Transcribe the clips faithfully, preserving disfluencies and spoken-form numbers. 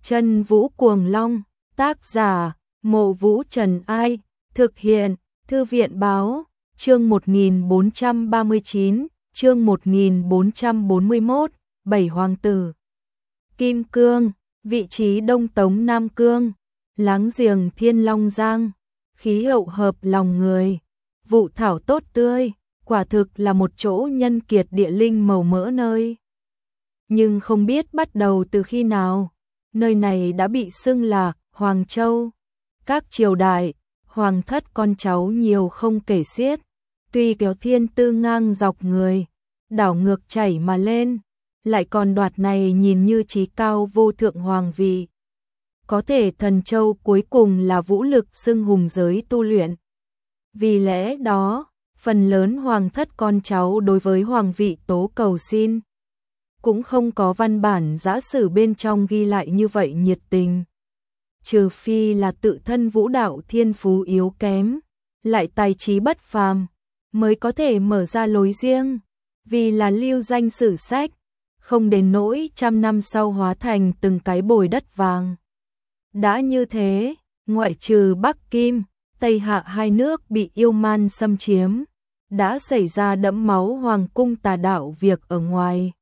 Chân Vũ Cuồng Long, tác giả, Mộ Vũ Trần Ai, thực hiện, Thư viện Báo, chương một nghìn bốn trăm ba mươi chín, chương một nghìn bốn trăm bốn mươi mốt, Bảy Hoàng Tử. Kim Cương, vị trí Đông Tống Nam Cương, láng giềng Thiên Long Giang, khí hậu hợp lòng người, vụ thảo tốt tươi, quả thực là một chỗ nhân kiệt địa linh màu mỡ nơi. Nhưng không biết bắt đầu từ khi nào, nơi này đã bị xưng là Hoàng Châu. Các triều đại, hoàng thất con cháu nhiều không kể xiết, tuy kéo thiên tư ngang dọc người, đảo ngược chảy mà lên, lại còn đoạt này nhìn như chí cao vô thượng hoàng vị. Có thể Thần Châu cuối cùng là vũ lực xưng hùng giới tu luyện. Vì lẽ đó, phần lớn hoàng thất con cháu đối với hoàng vị tố cầu xin, cũng không có văn bản giã sử bên trong ghi lại như vậy nhiệt tình. Trừ phi là tự thân vũ đạo thiên phú yếu kém, lại tài trí bất phàm, mới có thể mở ra lối riêng, vì là lưu danh sử sách, không đến nỗi trăm năm sau hóa thành từng cái bồi đất vàng. Đã như thế, ngoại trừ Bắc Kim, Tây Hạ hai nước bị yêu man xâm chiếm, đã xảy ra đẫm máu hoàng cung tà đạo việc ở ngoài.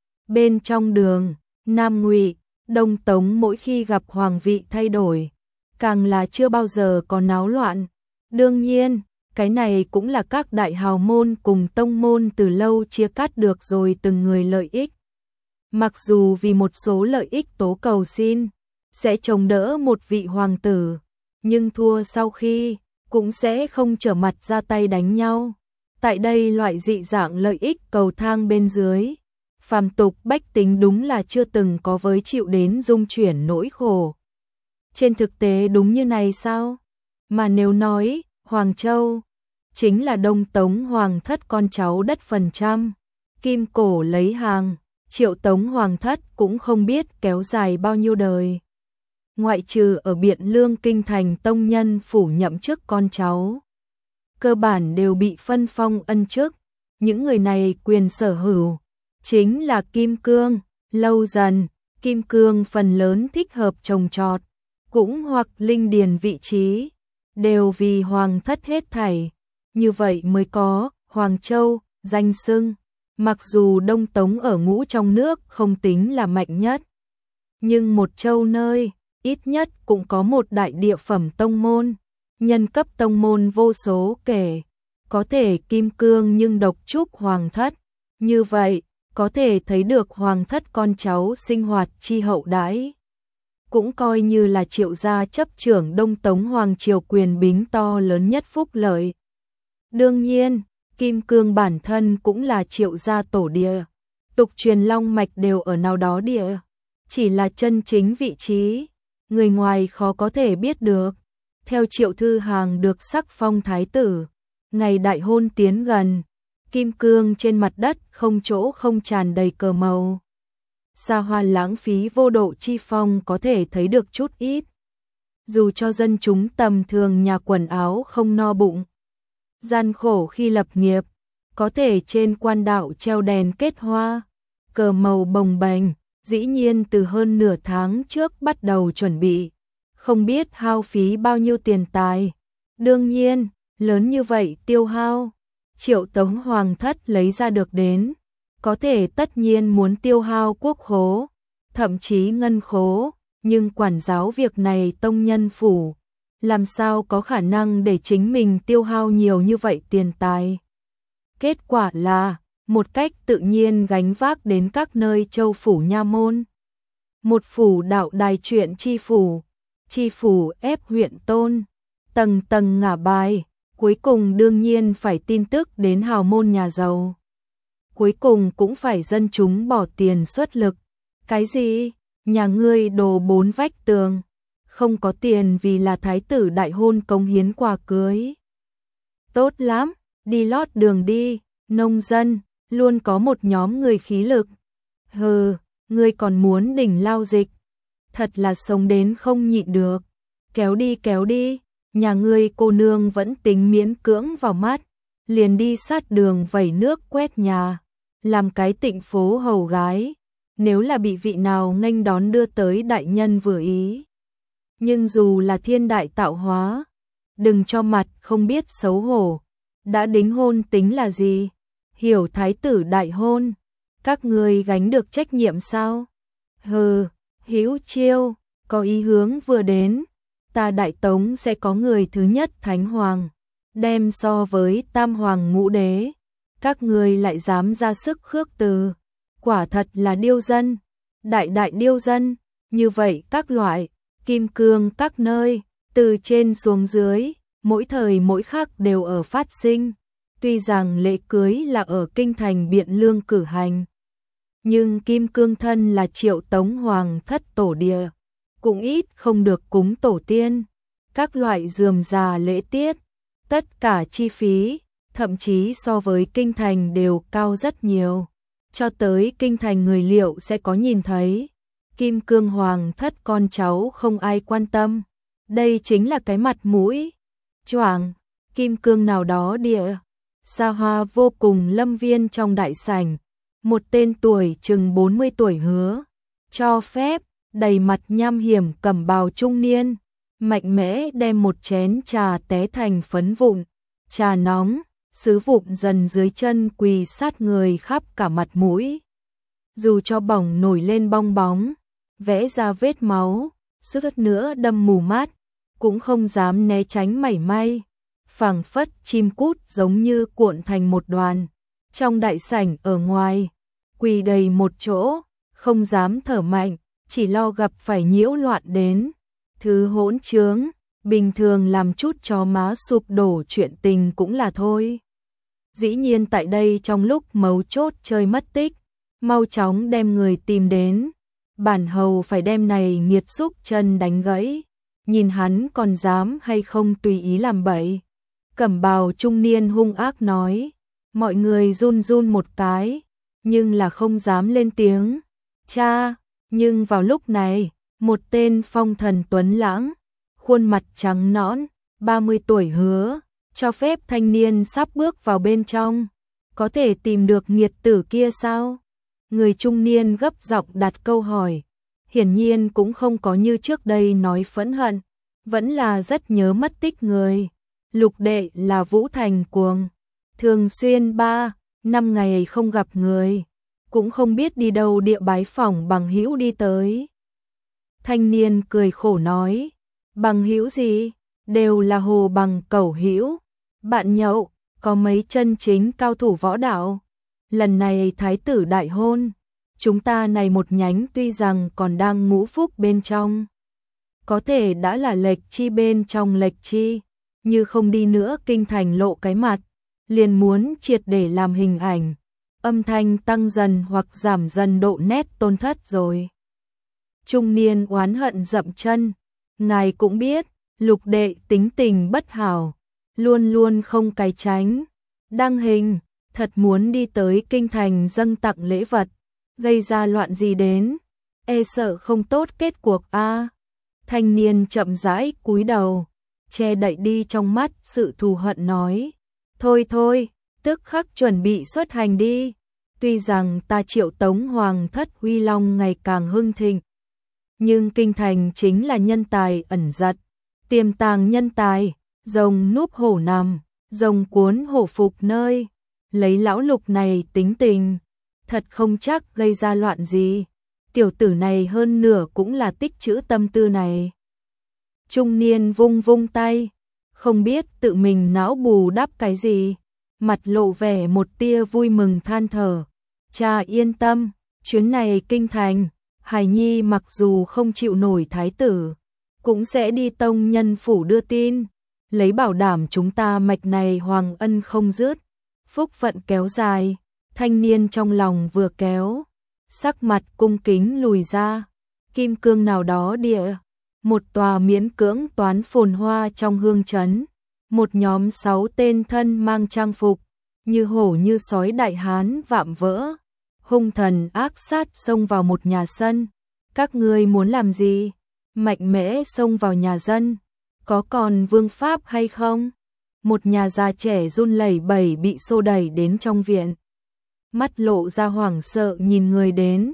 Bên trong đường, Nam Ngụy, Đông Tống mỗi khi gặp hoàng vị thay đổi, càng là chưa bao giờ có náo loạn. Đương nhiên, cái này cũng là các đại hào môn cùng tông môn từ lâu chia cắt được rồi từng người lợi ích. Mặc dù vì một số lợi ích tố cầu xin, sẽ chống đỡ một vị hoàng tử, nhưng thua sau khi, cũng sẽ không trở mặt ra tay đánh nhau. Tại đây loại dị dạng lợi ích cầu thang bên dưới, phàm tục bách tính đúng là chưa từng có với chịu đến dung chuyển nỗi khổ. Trên thực tế đúng như này sao? Mà nếu nói, Hoàng Châu, chính là Đông Tống hoàng thất con cháu đất phần trăm, kim cổ lấy hàng, Triệu Tống hoàng thất cũng không biết kéo dài bao nhiêu đời. Ngoại trừ ở Biện Lương kinh thành tông nhân phủ nhậm chức con cháu, cơ bản đều bị phân phong ân chức, những người này quyền sở hữu chính là kim cương. Lâu dần, kim cương phần lớn thích hợp trồng trọt, cũng hoặc linh điền vị trí, đều vì hoàng thất hết thảy, như vậy mới có Hoàng Châu danh xưng. Mặc dù Đông Tống ở ngũ trong nước không tính là mạnh nhất, nhưng một châu nơi, ít nhất cũng có một đại địa phẩm tông môn, nhân cấp tông môn vô số kể, có thể kim cương nhưng độc trúc hoàng thất, như vậy, có thể thấy được hoàng thất con cháu sinh hoạt chi hậu đãi. Cũng coi như là Triệu gia chấp trưởng Đông Tống hoàng triều quyền bính to lớn nhất phúc lợi. Đương nhiên, kim cương bản thân cũng là Triệu gia tổ địa, tục truyền long mạch đều ở nào đó địa, chỉ là chân chính vị trí, người ngoài khó có thể biết được. Theo Triệu Thư Hàng được sắc phong thái tử, ngày đại hôn tiến gần, kim cương trên mặt đất không chỗ không tràn đầy cờ màu. Xa hoa lãng phí vô độ chi phong có thể thấy được chút ít. Dù cho dân chúng tầm thường nhà quần áo không no bụng, gian khổ khi lập nghiệp, có thể trên quan đạo treo đèn kết hoa, cờ màu bồng bềnh, dĩ nhiên từ hơn nửa tháng trước bắt đầu chuẩn bị, không biết hao phí bao nhiêu tiền tài. Đương nhiên, lớn như vậy tiêu hao, Triệu Tống hoàng thất lấy ra được đến, có thể tất nhiên muốn tiêu hao quốc khố, thậm chí ngân khố, nhưng quản giáo việc này tông nhân phủ, làm sao có khả năng để chính mình tiêu hao nhiều như vậy tiền tài. Kết quả là, một cách tự nhiên gánh vác đến các nơi châu phủ nha môn. Một phủ đạo đài chuyện chi phủ, chi phủ ép huyện tôn, tầng tầng ngả bài, cuối cùng đương nhiên phải tin tức đến hào môn nhà giàu. Cuối cùng cũng phải dân chúng bỏ tiền xuất lực. Cái gì? Nhà ngươi đồ bốn vách tường, không có tiền vì là thái tử đại hôn cống hiến quà cưới. Tốt lắm, đi lót đường đi, nông dân, luôn có một nhóm người khí lực. Hừ, ngươi còn muốn đỉnh lao dịch, thật là sống đến không nhịn được. Kéo đi kéo đi, nhà ngươi cô nương vẫn tính miễn cưỡng vào mắt, liền đi sát đường vẩy nước quét nhà, làm cái tịnh phố hầu gái. nếu là bị vị nào nghênh đón đưa tới đại nhân vừa ý. Nhưng dù là thiên đại tạo hóa, đừng cho mặt không biết xấu hổ, đã đính hôn tính là gì? Hiểu thái tử đại hôn, các ngươi gánh được trách nhiệm sao? Hừ, Hữu Chiêu, có ý hướng vừa đến, ta Đại Tống sẽ có người thứ nhất thánh hoàng, đem so với tam hoàng ngũ đế, các ngươi lại dám ra sức khước từ, quả thật là điêu dân, đại đại điêu dân, như vậy các loại, kim cương các nơi, từ trên xuống dưới, mỗi thời mỗi khắc đều ở phát sinh. Tuy rằng lễ cưới là ở kinh thành Biện Lương cử hành, nhưng kim cương thân là Triệu Tống hoàng thất tổ địa, cũng ít không được cúng tổ tiên, các loại rườm rà lễ tiết, tất cả chi phí, thậm chí so với kinh thành đều cao rất nhiều. Cho tới kinh thành người liệu sẽ có nhìn thấy, kim cương hoàng thất con cháu không ai quan tâm, đây chính là cái mặt mũi. Choảng, kim cương nào đó địa, xa hoa vô cùng lâm viên trong đại sảnh, một tên tuổi chừng bốn mươi tuổi hứa, cho phép, đầy mặt nham hiểm cẩm bào trung niên, mạnh mẽ đem một chén trà té thành phấn vụn, trà nóng, sứ vụn dần dưới chân quỳ sát người khắp cả mặt mũi. Dù cho bỏng nổi lên bong bóng, vẽ ra vết máu, suýt nữa đâm mù mắt, cũng không dám né tránh mảy may, phảng phất chim cút giống như cuộn thành một đoàn. Trong đại sảnh ở ngoài, quỳ đầy một chỗ, không dám thở mạnh, chỉ lo gặp phải nhiễu loạn đến. Thứ hỗn trướng, bình thường làm chút chó má sụp đổ chuyện tình cũng là thôi. Dĩ nhiên tại đây trong lúc mấu chốt chơi mất tích, mau chóng đem người tìm đến. Bản hầu phải đem này nghiệt xúc chân đánh gãy, nhìn hắn còn dám hay không tùy ý làm bậy. Cẩm bào trung niên hung ác nói, mọi người run run một cái, nhưng là không dám lên tiếng. Cha, nhưng vào lúc này, một tên phong thần tuấn lãng, khuôn mặt trắng nõn, ba mươi tuổi hứa, cho phép thanh niên sắp bước vào bên trong. Có thể tìm được nghiệt tử kia sao? Người trung niên gấp giọng đặt câu hỏi, hiển nhiên cũng không có như trước đây nói phẫn hận, vẫn là rất nhớ mất tích người. Lục đệ là Vũ Thành Cuồng, thường xuyên ba, năm ngày không gặp người, cũng không biết đi đâu địa bái phỏng bằng hữu đi tới. Thanh niên cười khổ nói, bằng hữu gì, đều là hồ bằng cẩu hữu, bạn nhậu, có mấy chân chính cao thủ võ đạo. Lần này thái tử đại hôn, chúng ta này một nhánh tuy rằng còn đang ngũ phúc bên trong, có thể đã là lệch chi bên trong lệch chi, như không đi nữa kinh thành lộ cái mặt, liền muốn triệt để làm hình ảnh, âm thanh tăng dần hoặc giảm dần độ nét tôn thất rồi. Trung niên oán hận dậm chân, ngài cũng biết, lục đệ tính tình bất hảo, luôn luôn không cái tránh, đăng hình, thật muốn đi tới kinh thành dâng tặng lễ vật, gây ra loạn gì đến, e sợ không tốt kết cuộc a. Thanh niên chậm rãi cúi đầu, che đậy đi trong mắt sự thù hận nói, thôi thôi, tức khắc chuẩn bị xuất hành đi. Tuy rằng ta Triệu Tống hoàng thất huy long ngày càng hưng thịnh, nhưng kinh thành chính là nhân tài ẩn giật, tiềm tàng nhân tài, rồng núp hổ nằm, rồng cuốn hổ phục nơi, lấy lão lục này tính tình, thật không chắc gây ra loạn gì. Tiểu tử này hơn nửa cũng là tích trữ tâm tư này. Trung niên vung vung tay, không biết tự mình não bù đắp cái gì, mặt lộ vẻ một tia vui mừng than thở. Cha yên tâm, chuyến này kinh thành, Hải Nhi mặc dù không chịu nổi thái tử, cũng sẽ đi tông nhân phủ đưa tin, lấy bảo đảm chúng ta mạch này hoàng ân không dứt, phúc phận kéo dài. Thanh niên trong lòng vừa kéo, sắc mặt cung kính lùi ra, kim cương nào đó địa, một tòa miễn cưỡng toán phồn hoa trong hương trấn, một nhóm sáu tên thân mang trang phục, như hổ như sói đại hán vạm vỡ, hung thần ác sát xông vào một nhà sân. Các ngươi muốn làm gì? Mạnh mẽ xông vào nhà dân, có còn vương pháp hay không? Một nhà già trẻ run lẩy bẩy bị xô đẩy đến trong viện, mắt lộ ra hoảng sợ nhìn người đến,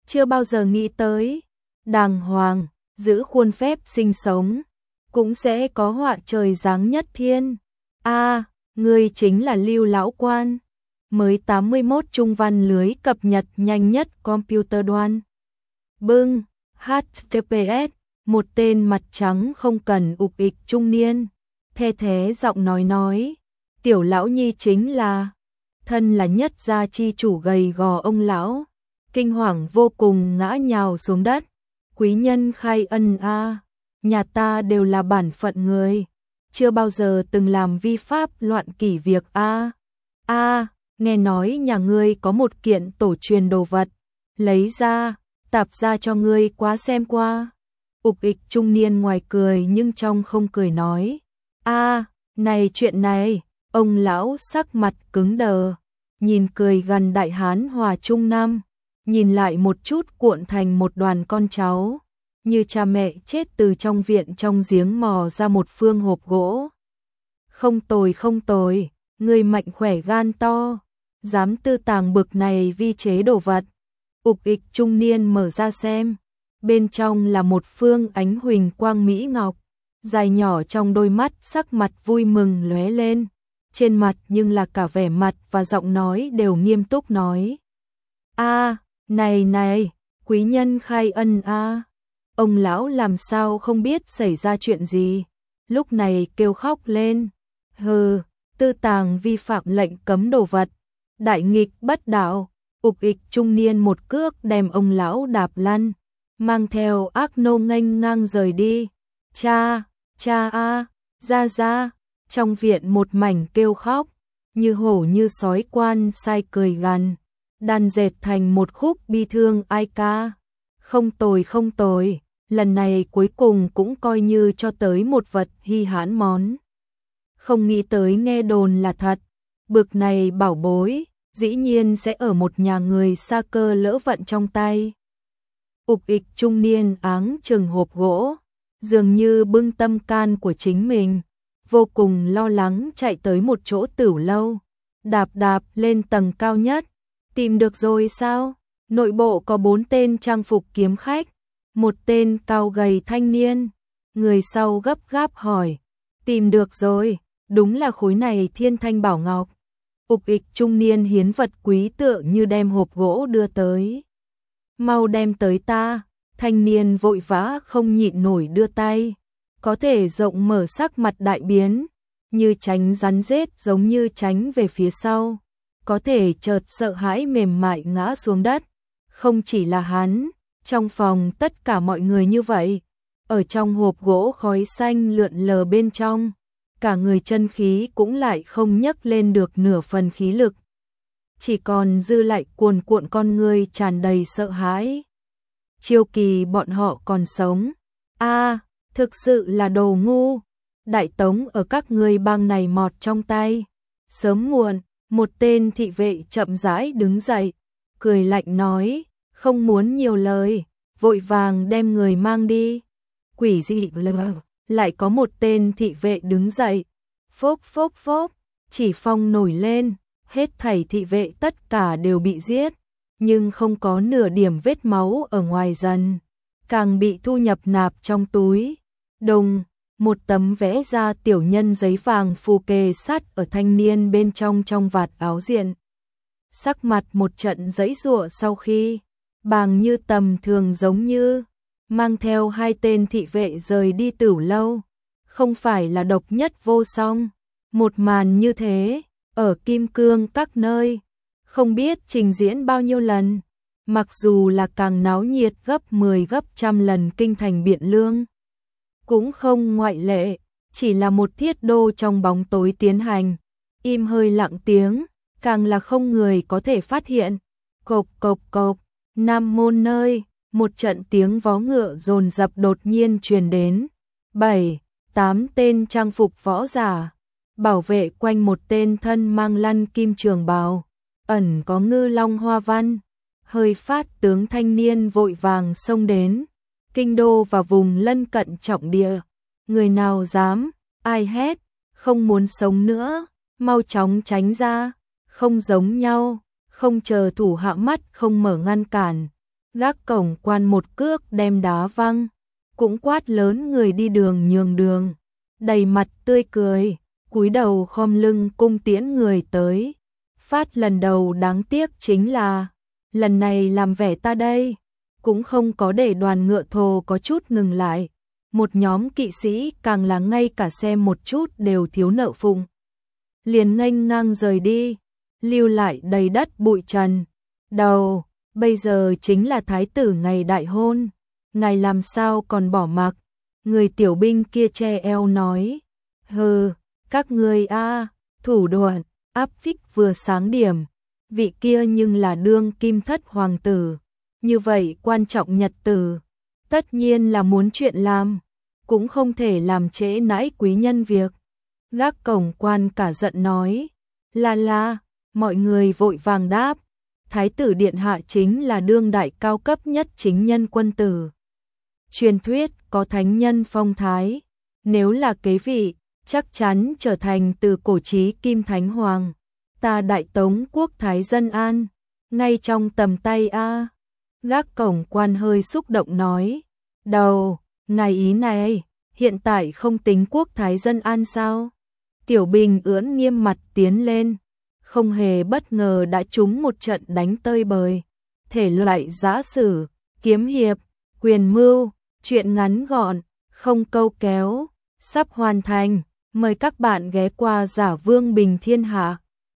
chưa bao giờ nghĩ tới, đàng hoàng, giữ khuôn phép sinh sống, cũng sẽ có họa trời giáng nhất thiên. A, ngươi chính là Lưu lão quan. Mới tám mươi mốt trung văn lưới cập nhật nhanh nhất computer đoan. Bưng, hát tê pê ét, một tên mặt trắng không cần ục ịch trung niên, the thế giọng nói nói, tiểu lão nhi chính là, thân là nhất gia chi chủ gầy gò ông lão, kinh hoàng vô cùng ngã nhào xuống đất, quý nhân khai ân a, nhà ta đều là bản phận người, chưa bao giờ từng làm vi pháp loạn kỷ việc a. A, nghe nói nhà ngươi có một kiện tổ truyền đồ vật, lấy ra, tạp ra cho ngươi quá xem qua. Ục ịch trung niên ngoài cười nhưng trong không cười nói, a, này chuyện này, ông lão sắc mặt cứng đờ, nhìn cười gần đại hán hòa trung nam, nhìn lại một chút cuộn thành một đoàn con cháu, như cha mẹ chết từ trong viện trong giếng mò ra một phương hộp gỗ. Không tồi không tồi, người mạnh khỏe gan to, dám tư tàng bực này vi chế đồ vật. Ục ịch trung niên mở ra xem, bên trong là một phương ánh huỳnh quang mỹ ngọc, dài nhỏ trong đôi mắt sắc mặt vui mừng lóe lên, trên mặt nhưng là cả vẻ mặt và giọng nói đều nghiêm túc nói. A, này này, quý nhân khai ân a. Ông lão làm sao không biết xảy ra chuyện gì, lúc này kêu khóc lên, hừ, tư tàng vi phạm lệnh cấm đồ vật, đại nghịch bất đạo. Ục ịch trung niên một cước đem ông lão đạp lăn, mang theo ác nô nghênh ngang rời đi. Cha, cha a, ra ra, trong viện một mảnh kêu khóc, như hổ như sói quan sai cười gằn, đan dệt thành một khúc bi thương ai ca. Không tồi không tồi, lần này cuối cùng cũng coi như cho tới một vật hy hãn món. Không nghĩ tới nghe đồn là thật, bực này bảo bối dĩ nhiên sẽ ở một nhà người xa cơ lỡ vận trong tay. Ục ịch trung niên áng chừng hộp gỗ, dường như bưng tâm can của chính mình, vô cùng lo lắng chạy tới một chỗ tửu lâu, đạp đạp lên tầng cao nhất, tìm được rồi sao? Nội bộ có bốn tên trang phục kiếm khách, một tên cao gầy thanh niên, người sau gấp gáp hỏi, tìm được rồi, đúng là khối này thiên thanh bảo ngọc. Ục ịch trung niên hiến vật quý tựa như đem hộp gỗ đưa tới. Mau đem tới ta, thanh niên vội vã không nhịn nổi đưa tay. Có thể rộng mở sắc mặt đại biến, như tránh rắn rết giống như tránh về phía sau. Có thể chợt sợ hãi mềm mại ngã xuống đất. Không chỉ là hắn, trong phòng tất cả mọi người như vậy. Ở trong hộp gỗ khói xanh lượn lờ bên trong. Cả người chân khí cũng lại không nhấc lên được nửa phần khí lực. Chỉ còn dư lại cuồn cuộn con người tràn đầy sợ hãi. Chiêu kỳ bọn họ còn sống. A, thực sự là đồ ngu. Đại tống ở các người bang này mọt trong tay. Sớm muộn, một tên thị vệ chậm rãi đứng dậy, cười lạnh nói, không muốn nhiều lời, vội vàng đem người mang đi. Quỷ dị lờ. Lại có một tên thị vệ đứng dậy, phốc phốc phốc, chỉ phong nổi lên, hết thảy thị vệ tất cả đều bị giết, nhưng không có nửa điểm vết máu ở ngoài dần, càng bị thu nhập nạp trong túi. Đồng, một tấm vẽ ra tiểu nhân giấy vàng phù kề sát ở thanh niên bên trong trong vạt áo diện. Sắc mặt một trận giãy giụa sau khi, bàng như tầm thường giống như mang theo hai tên thị vệ rời đi tửu lâu, không phải là độc nhất vô song. Một màn như thế, ở Kim Cương các nơi, không biết trình diễn bao nhiêu lần, mặc dù là càng náo nhiệt gấp mười gấp trăm lần kinh thành Biện Lương. Cũng không ngoại lệ, chỉ là một thiết đô trong bóng tối tiến hành, im hơi lặng tiếng, càng là không người có thể phát hiện. Cộp cộp cộp, Nam môn nơi, một trận tiếng vó ngựa dồn dập đột nhiên truyền đến. Bảy, tám tên trang phục võ giả, bảo vệ quanh một tên thân mang lăn kim trường bào, ẩn có ngư long hoa văn. Hơi phát tướng thanh niên vội vàng xông đến. Kinh đô và vùng lân cận trọng địa. Người nào dám, ai hét, không muốn sống nữa, mau chóng tránh ra, không giống nhau, không chờ thủ hạ mắt không mở ngăn cản. Gác cổng quan một cước đem đá văng, cũng quát lớn người đi đường nhường đường, đầy mặt tươi cười, cúi đầu khom lưng cung tiễn người tới. Phát lần đầu đáng tiếc chính là, lần này làm vẻ ta đây, cũng không có để đoàn ngựa thồ có chút ngừng lại. Một nhóm kỵ sĩ càng là ngay cả xem một chút đều thiếu nợ phụng. Liền nghênh ngang rời đi, lưu lại đầy đất bụi trần. Đầu, bây giờ chính là thái tử ngày đại hôn, ngài làm sao còn bỏ mặc. Người tiểu binh kia che eo nói, hừ, các ngươi a, thủ đoạn, áp phích vừa sáng điểm, vị kia nhưng là đương kim thất hoàng tử, như vậy quan trọng nhật tử, tất nhiên là muốn chuyện làm, cũng không thể làm trễ nãi quý nhân việc. Gác cổng quan cả giận nói, là là, mọi người vội vàng đáp, thái tử điện hạ chính là đương đại cao cấp nhất chính nhân quân tử. Truyền thuyết có thánh nhân phong thái, nếu là kế vị, chắc chắn trở thành từ cổ chí kim thánh hoàng. Ta đại tống quốc thái dân an, ngay trong tầm tay a. Gác cổng quan hơi xúc động nói, đầu, ngài ý này, hiện tại không tính quốc thái dân an sao? Tiểu Bình ưỡn nghiêm mặt tiến lên, không hề bất ngờ đã trúng một trận đánh tơi bời. Thể loại giã sử, kiếm hiệp, quyền mưu, chuyện ngắn gọn, không câu kéo, sắp hoàn thành. Mời các bạn ghé qua Giả Vương Bình Thiên Hạ.